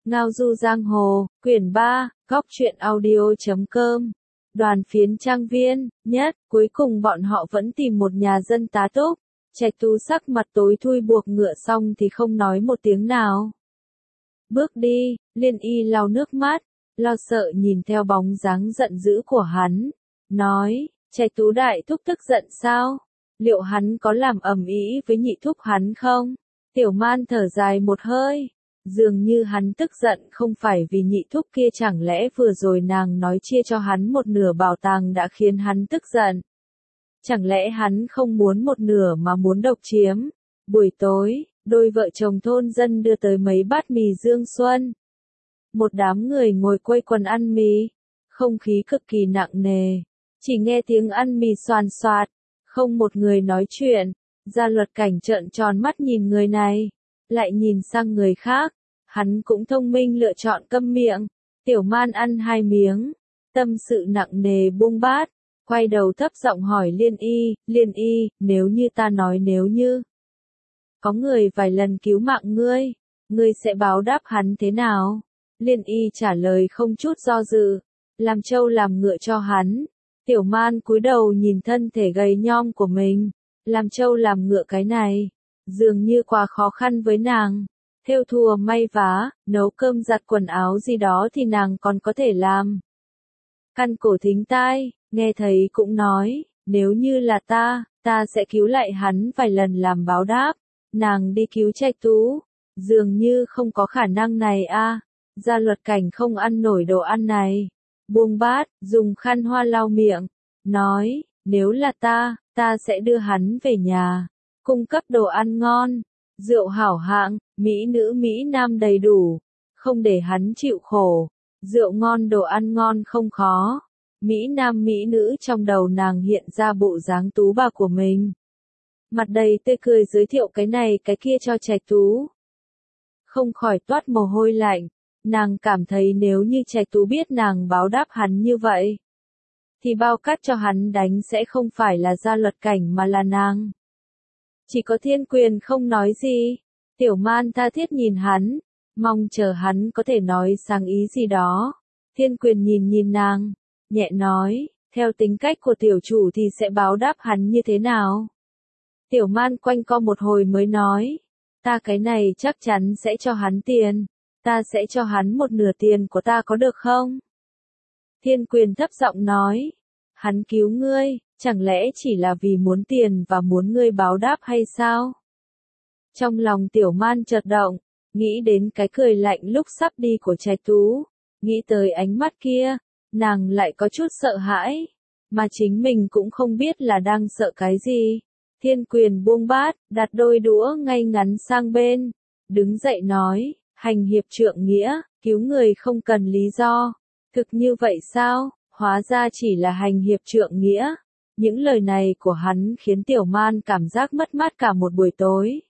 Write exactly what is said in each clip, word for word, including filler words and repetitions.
Ngao du giang hồ, quyển ba, góc truyện audio chấm com. Đoàn phiến trang viên, nhất, cuối cùng bọn họ vẫn tìm một nhà dân tá túc. Trạch Tú sắc mặt tối thui buộc ngựa xong thì không nói một tiếng nào. Bước đi, Liên Y lau nước mắt, lo sợ nhìn theo bóng dáng giận dữ của hắn. Nói, Trạch Tú đại thúc tức giận sao? Liệu hắn có làm ầm ĩ với nhị thúc hắn không? Tiểu Man thở dài một hơi. Dường như hắn tức giận không phải vì nhị thúc kia, chẳng lẽ vừa rồi nàng nói chia cho hắn một nửa bảo tàng đã khiến hắn tức giận? Chẳng lẽ hắn không muốn một nửa mà muốn độc chiếm? Buổi tối, đôi vợ chồng thôn dân đưa tới mấy bát mì Dương Xuân. Một đám người ngồi quây quần ăn mì, không khí cực kỳ nặng nề, chỉ nghe tiếng ăn mì xoàn xoạt, không một người nói chuyện. Gia Luật Cảnh trợn tròn mắt nhìn người này, lại nhìn sang người khác. Hắn cũng thông minh lựa chọn câm miệng. Tiểu Man ăn hai miếng, tâm sự nặng nề buông bát, quay đầu thấp giọng hỏi Liên Y, Liên Y, nếu như ta nói nếu như có người vài lần cứu mạng ngươi, ngươi sẽ báo đáp hắn thế nào? Liên Y trả lời không chút do dự, làm trâu làm ngựa cho hắn. Tiểu Man cúi đầu nhìn thân thể gầy nhom của mình, làm trâu làm ngựa cái này, dường như quá khó khăn với nàng. Thêu thùa may vá, nấu cơm giặt quần áo gì đó thì nàng còn có thể làm. Căn Cổ thính tai, nghe thấy cũng nói, nếu như là ta, ta sẽ cứu lại hắn vài lần làm báo đáp. Nàng đi cứu Trạch Tú, dường như không có khả năng này a. À. Gia Luật Cảnh không ăn nổi đồ ăn này, buông bát, dùng khăn hoa lau miệng, nói, nếu là ta, ta sẽ đưa hắn về nhà, cung cấp đồ ăn ngon, rượu hảo hạng, mỹ nữ mỹ nam đầy đủ, không để hắn chịu khổ. Rượu ngon đồ ăn ngon không khó. Mỹ nam mỹ nữ trong đầu nàng hiện ra bộ dáng tú bà của mình. Mặt đầy tươi cười giới thiệu cái này cái kia cho Trạch Tú. Không khỏi toát mồ hôi lạnh, nàng cảm thấy nếu như Trạch Tú biết nàng báo đáp hắn như vậy, thì bao cát cho hắn đánh sẽ không phải là Gia Luật Cảnh mà là nàng. Chỉ có Thiên Quyền không nói gì. Tiểu Man tha thiết nhìn hắn, mong chờ hắn có thể nói sáng ý gì đó. Thiên Quyền nhìn nhìn nàng, nhẹ nói, theo tính cách của tiểu chủ thì sẽ báo đáp hắn như thế nào? Tiểu Man quanh co một hồi mới nói, ta cái này chắc chắn sẽ cho hắn tiền, ta sẽ cho hắn một nửa tiền của ta có được không? Thiên Quyền thấp giọng nói, hắn cứu ngươi, chẳng lẽ chỉ là vì muốn tiền và muốn ngươi báo đáp hay sao? Trong lòng Tiểu Man chợt động, nghĩ đến cái cười lạnh lúc sắp đi của Trạch Tú, nghĩ tới ánh mắt kia, nàng lại có chút sợ hãi, mà chính mình cũng không biết là đang sợ cái gì. Thiên Quyền buông bát, đặt đôi đũa ngay ngắn sang bên, đứng dậy nói, hành hiệp trượng nghĩa, cứu người không cần lý do. Thực như vậy sao? Hóa ra chỉ là hành hiệp trượng nghĩa. Những lời này của hắn khiến Tiểu Man cảm giác mất mát cả một buổi tối.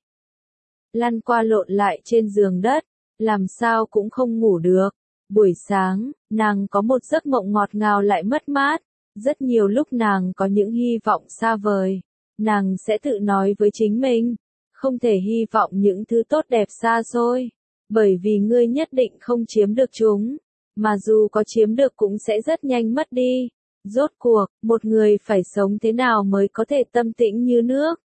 Lăn qua lộn lại trên giường đất, làm sao cũng không ngủ được. Buổi sáng, nàng có một giấc mộng ngọt ngào lại mất mát. Rất nhiều lúc nàng có những hy vọng xa vời. Nàng sẽ tự nói với chính mình, không thể hy vọng những thứ tốt đẹp xa xôi, bởi vì ngươi nhất định không chiếm được chúng, mà dù có chiếm được cũng sẽ rất nhanh mất đi. Rốt cuộc, một người phải sống thế nào mới có thể tâm tĩnh như nước?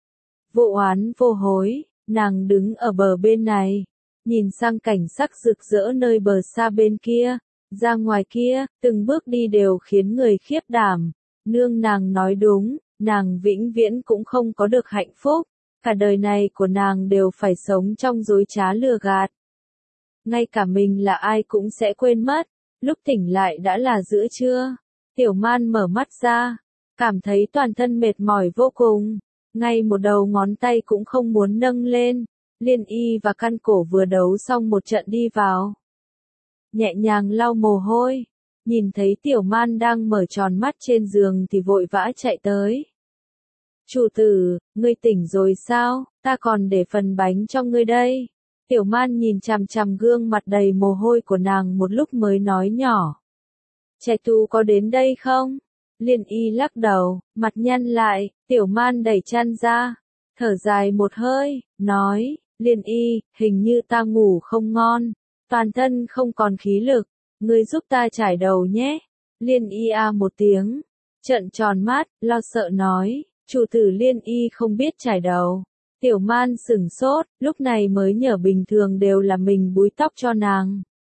Vô oán vô hối, nàng đứng ở bờ bên này, nhìn sang cảnh sắc rực rỡ nơi bờ xa bên kia, ra ngoài kia, từng bước đi đều khiến người khiếp đảm. Nương nàng nói đúng, nàng vĩnh viễn cũng không có được hạnh phúc, cả đời này của nàng đều phải sống trong dối trá lừa gạt. Ngay cả mình là ai cũng sẽ quên mất, lúc tỉnh lại đã là giữa trưa. Tiểu Man mở mắt ra, cảm thấy toàn thân mệt mỏi vô cùng, ngay một đầu ngón tay cũng không muốn nâng lên. Liên Y và Căn Cổ vừa đấu xong một trận đi vào, nhẹ nhàng lau mồ hôi, nhìn thấy Tiểu Man đang mở tròn mắt trên giường thì vội vã chạy tới. Chủ tử, ngươi tỉnh rồi sao? Ta còn để phần bánh cho ngươi đây. Tiểu Man nhìn chằm chằm gương mặt đầy mồ hôi của nàng một lúc mới nói nhỏ. Trạch Tú có đến đây không? Liên Y lắc đầu, mặt nhăn lại. Tiểu Man đẩy chăn ra, thở dài một hơi, nói, Liên Y, hình như ta ngủ không ngon. toàn thân không còn khí lực, ngươi giúp ta chải đầu nhé. Liên y a một tiếng, trợn tròn mắt, lo sợ nói, chủ tử Liên y không biết chải đầu. Tiểu Man sửng sốt, lúc này mới nhớ bình thường đều là mình búi tóc cho nàng.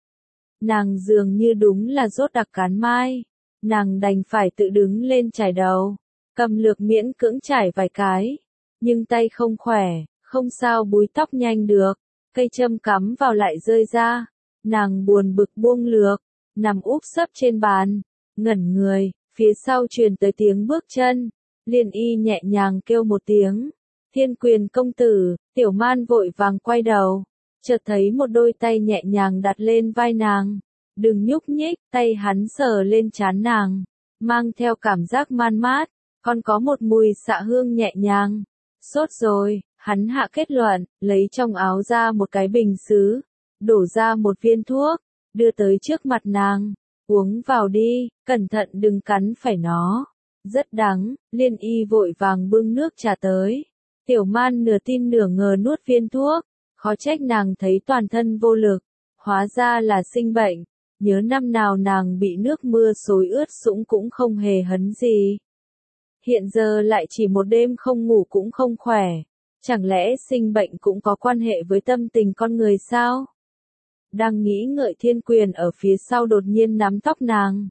Nàng dường như đúng là rốt đặc cán mai, nàng đành phải tự đứng lên chải đầu, cầm lược miễn cưỡng chải vài cái, nhưng tay không khỏe, không sao búi tóc nhanh được, cây châm cắm vào lại rơi ra, nàng buồn bực buông lược, nằm úp sấp trên bàn, ngẩn người, phía sau truyền tới tiếng bước chân, Liên y nhẹ nhàng kêu một tiếng, Thiên Quyền công tử. Tiểu Man vội vàng quay đầu, chợt thấy một đôi tay nhẹ nhàng đặt lên vai nàng, đừng nhúc nhích, tay hắn sờ lên trán nàng, mang theo cảm giác man mát, còn có một mùi xạ hương nhẹ nhàng. Sốt rồi, hắn hạ kết luận, lấy trong áo ra một cái bình sứ, đổ ra một viên thuốc, đưa tới trước mặt nàng, uống vào đi, cẩn thận đừng cắn phải nó, rất đắng. Liên y vội vàng bưng nước trà tới, Tiểu Man nửa tin nửa ngờ nuốt viên thuốc, khó trách nàng thấy toàn thân vô lực, hóa ra là sinh bệnh, nhớ năm nào nàng bị nước mưa xối ướt sũng cũng không hề hấn gì. Hiện giờ lại chỉ một đêm không ngủ cũng không khỏe, chẳng lẽ sinh bệnh cũng có quan hệ với tâm tình con người sao? Đang nghĩ ngợi, Thiên Quyền ở phía sau đột nhiên nắm tóc nàng.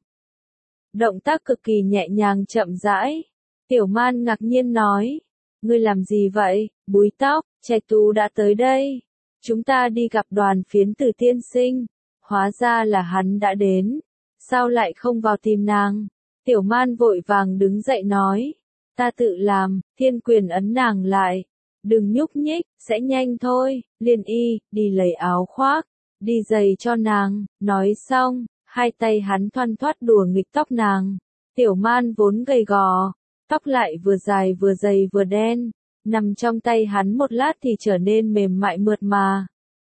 Động tác cực kỳ nhẹ nhàng chậm rãi. Tiểu Man ngạc nhiên nói, ngươi làm gì vậy? Búi tóc, Trạch Tú đã tới đây. Chúng ta đi gặp Đoàn Phiến Tử tiên sinh. Hóa ra là hắn đã đến. Sao lại không vào tìm nàng? Tiểu Man vội vàng đứng dậy nói, ta tự làm. Thiên Quyền ấn nàng lại, đừng nhúc nhích, sẽ nhanh thôi. Liên y, đi lấy áo khoác, đi giày cho nàng. Nói xong, hai tay hắn thoăn thoắt đùa nghịch tóc nàng. Tiểu Man vốn gầy gò, tóc lại vừa dài vừa dày vừa đen, nằm trong tay hắn một lát thì trở nên mềm mại mượt mà.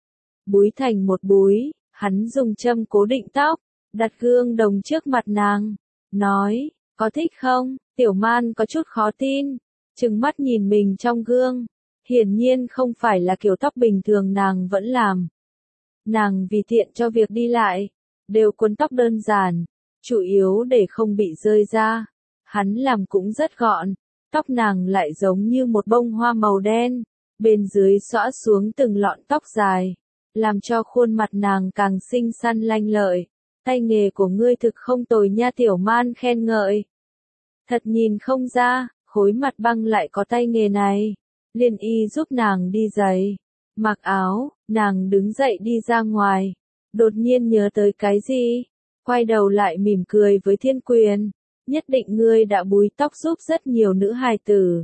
Búi thành một búi, hắn dùng châm cố định tóc, đặt gương đồng trước mặt nàng, nói, có thích không? Tiểu Man có chút khó tin, trừng mắt nhìn mình trong gương, hiển nhiên không phải là kiểu tóc bình thường nàng vẫn làm. Nàng vì tiện cho việc đi lại, đều cuốn tóc đơn giản, chủ yếu để không bị rơi ra. Hắn làm cũng rất gọn, tóc nàng lại giống như một bông hoa màu đen, bên dưới xõa xuống từng lọn tóc dài, làm cho khuôn mặt nàng càng xinh xắn lanh lợi. Tay nghề của ngươi thực không tồi nha. Tiểu Man khen ngợi. Thật nhìn không ra, khối mặt băng lại có tay nghề này. Liên y giúp nàng đi giày, mặc áo, nàng đứng dậy đi ra ngoài, đột nhiên nhớ tới cái gì, quay đầu lại mỉm cười với Thiên Quyền. Nhất định ngươi đã búi tóc giúp rất nhiều nữ hài tử.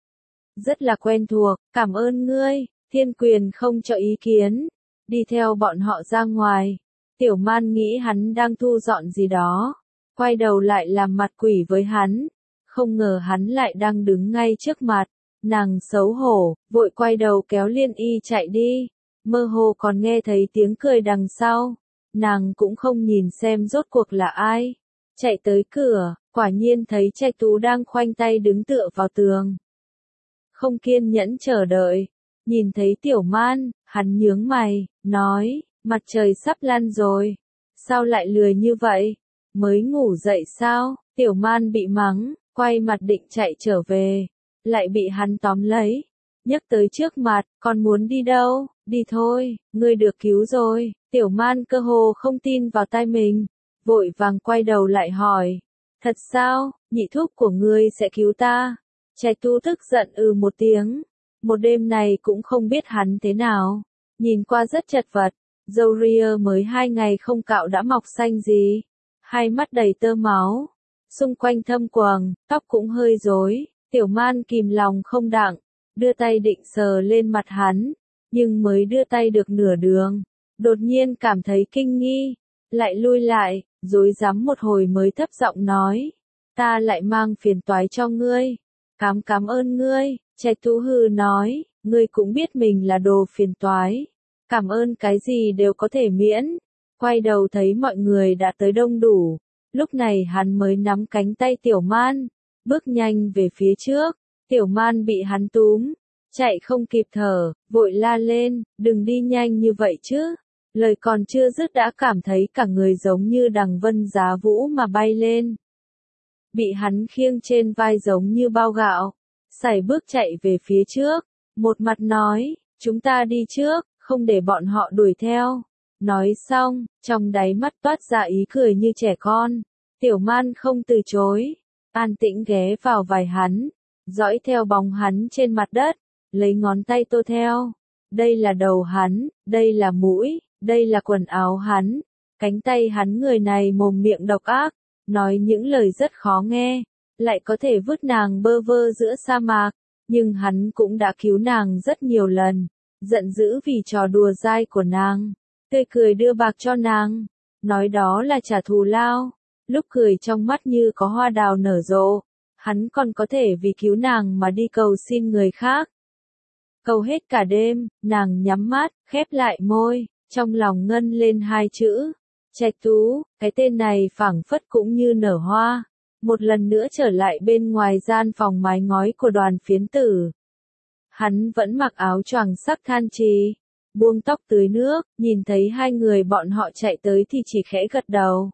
Rất là quen thuộc, cảm ơn ngươi. Thiên Quyền không cho ý kiến, đi theo bọn họ ra ngoài. Tiểu Man nghĩ hắn đang thu dọn gì đó, quay đầu lại làm mặt quỷ với hắn, không ngờ hắn lại đang đứng ngay trước mặt. Nàng xấu hổ, vội quay đầu kéo Liên y chạy đi, mơ hồ còn nghe thấy tiếng cười đằng sau. Nàng cũng không nhìn xem rốt cuộc là ai, chạy tới cửa, quả nhiên thấy Trạch Tú đang khoanh tay đứng tựa vào tường. Không kiên nhẫn chờ đợi, nhìn thấy Tiểu Man, hắn nhướng mày, nói, mặt trời sắp lăn rồi, sao lại lười như vậy, mới ngủ dậy sao? Tiểu Man bị mắng, quay mặt định chạy trở về, lại bị hắn tóm lấy, nhấc tới trước mặt, còn muốn đi đâu? Đi thôi, ngươi được cứu rồi. Tiểu Man cơ hồ không tin vào tai mình, vội vàng quay đầu lại hỏi, thật sao, nhị thúc của ngươi sẽ cứu ta? Trạch Tú tức giận ừ một tiếng, một đêm này cũng không biết hắn thế nào, nhìn qua rất chật vật, râu ria mới hai ngày không cạo đã mọc xanh gì, hai mắt đầy tơ máu, xung quanh thâm quầng, tóc cũng hơi rối. Tiểu Man kìm lòng không đặng, đưa tay định sờ lên mặt hắn, nhưng mới đưa tay được nửa đường, đột nhiên cảm thấy kinh nghi, lại lui lại, rối rắm một hồi mới thấp giọng nói, ta lại mang phiền toái cho ngươi, cám cám ơn ngươi. Trạch Tú hừ nói, ngươi cũng biết mình là đồ phiền toái, cảm ơn cái gì đều có thể miễn. Quay đầu thấy mọi người đã tới đông đủ, lúc này hắn mới nắm cánh tay Tiểu Man, bước nhanh về phía trước. Tiểu Man bị hắn túm, chạy không kịp thở, vội la lên, đừng đi nhanh như vậy chứ, Lời còn chưa dứt đã cảm thấy cả người giống như đằng vân giá vũ mà bay lên. Bị hắn khiêng trên vai giống như bao gạo, sải bước chạy về phía trước, một mặt nói, chúng ta đi trước, không để bọn họ đuổi theo. Nói xong, trong đáy mắt toát ra ý cười như trẻ con. Tiểu Man không từ chối, an tĩnh ghé vào vai hắn, dõi theo bóng hắn trên mặt đất, lấy ngón tay tô theo. Đây là đầu hắn, đây là mũi, đây là quần áo hắn, cánh tay hắn. Người này mồm miệng độc ác, nói những lời rất khó nghe, lại có thể vứt nàng bơ vơ giữa sa mạc, nhưng hắn cũng đã cứu nàng rất nhiều lần, giận dữ vì trò đùa dai của nàng, tươi cười đưa bạc cho nàng, nói đó là trả thù lao, lúc cười trong mắt như có hoa đào nở rộ, hắn còn có thể vì cứu nàng mà đi cầu xin người khác. Cầu hết cả đêm, nàng nhắm mắt, khép lại môi, trong lòng ngân lên hai chữ, Trạch Tú. Cái tên này phảng phất cũng như nở hoa, một lần nữa trở lại bên ngoài gian phòng mái ngói của Đoàn Phiến Tử. Hắn vẫn mặc áo choàng sắc than trì, buông tóc tưới nước, nhìn thấy hai người bọn họ chạy tới thì chỉ khẽ gật đầu.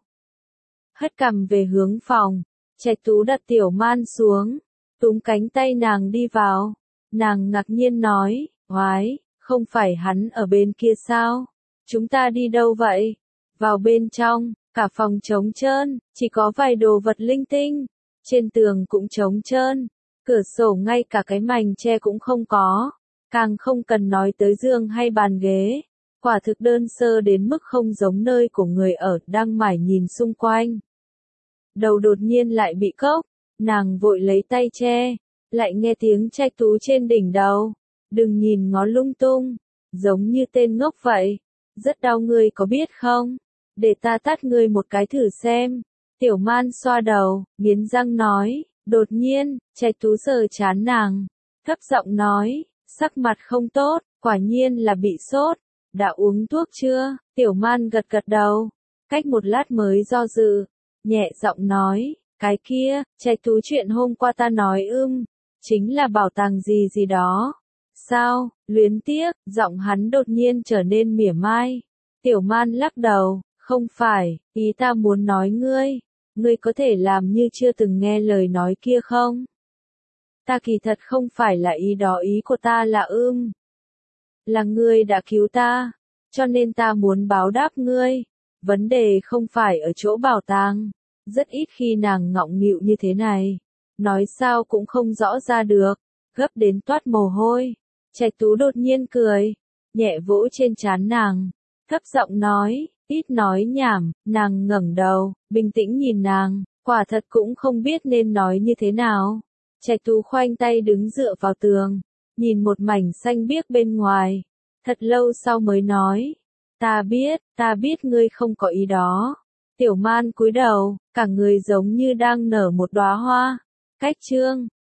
Hất cằm về hướng phòng, Trạch Tú đặt Tiểu Man xuống, túm cánh tay nàng đi vào. Nàng ngạc nhiên nói, oái, không phải hắn ở bên kia sao? Chúng ta đi đâu vậy? Vào bên trong, cả phòng trống trơn, chỉ có vài đồ vật linh tinh. Trên tường cũng trống trơn, cửa sổ ngay cả cái mành che cũng không có. Càng không cần nói tới giường hay bàn ghế. Quả thực đơn sơ đến mức không giống nơi của người ở, đang mải nhìn xung quanh. Đầu đột nhiên lại bị cốc, nàng vội lấy tay che. Lại nghe tiếng Trạch Tú trên đỉnh đầu. Đừng nhìn ngó lung tung, giống như tên ngốc vậy. Rất đau ngươi có biết không? Để ta tát ngươi một cái thử xem. Tiểu Man xoa đầu, nghiến răng nói. Đột nhiên, Trạch Tú sờ chán nàng, thấp giọng nói, sắc mặt không tốt, quả nhiên là bị sốt. Đã uống thuốc chưa? Tiểu Man gật gật đầu, cách một lát mới do dự, nhẹ giọng nói, cái kia, Trạch Tú chuyện hôm qua ta nói ưm. Chính là bảo tàng gì gì đó. Sao, luyến tiếc, giọng hắn đột nhiên trở nên mỉa mai. Tiểu Man lắc đầu, không phải, ý ta muốn nói ngươi. Ngươi có thể làm như chưa từng nghe lời nói kia không? Ta kỳ thật không phải là ý đó, ý của ta là ưm. Là ngươi đã cứu ta, cho nên ta muốn báo đáp ngươi. Vấn đề không phải ở chỗ bảo tàng. Rất ít khi nàng ngọng nghịu như thế này. Nói sao cũng không rõ ra được, gấp đến toát mồ hôi. Trạch Tú đột nhiên cười, nhẹ vỗ trên trán nàng, thấp giọng nói, ít nói nhảm. Nàng ngẩng đầu, bình tĩnh nhìn nàng, quả thật cũng không biết nên nói như thế nào. Trạch Tú khoanh tay đứng dựa vào tường, nhìn một mảnh xanh biếc bên ngoài, thật lâu sau mới nói, ta biết, ta biết ngươi không có ý đó. Tiểu Man cúi đầu, cả người giống như đang nở một đóa hoa. Cách chương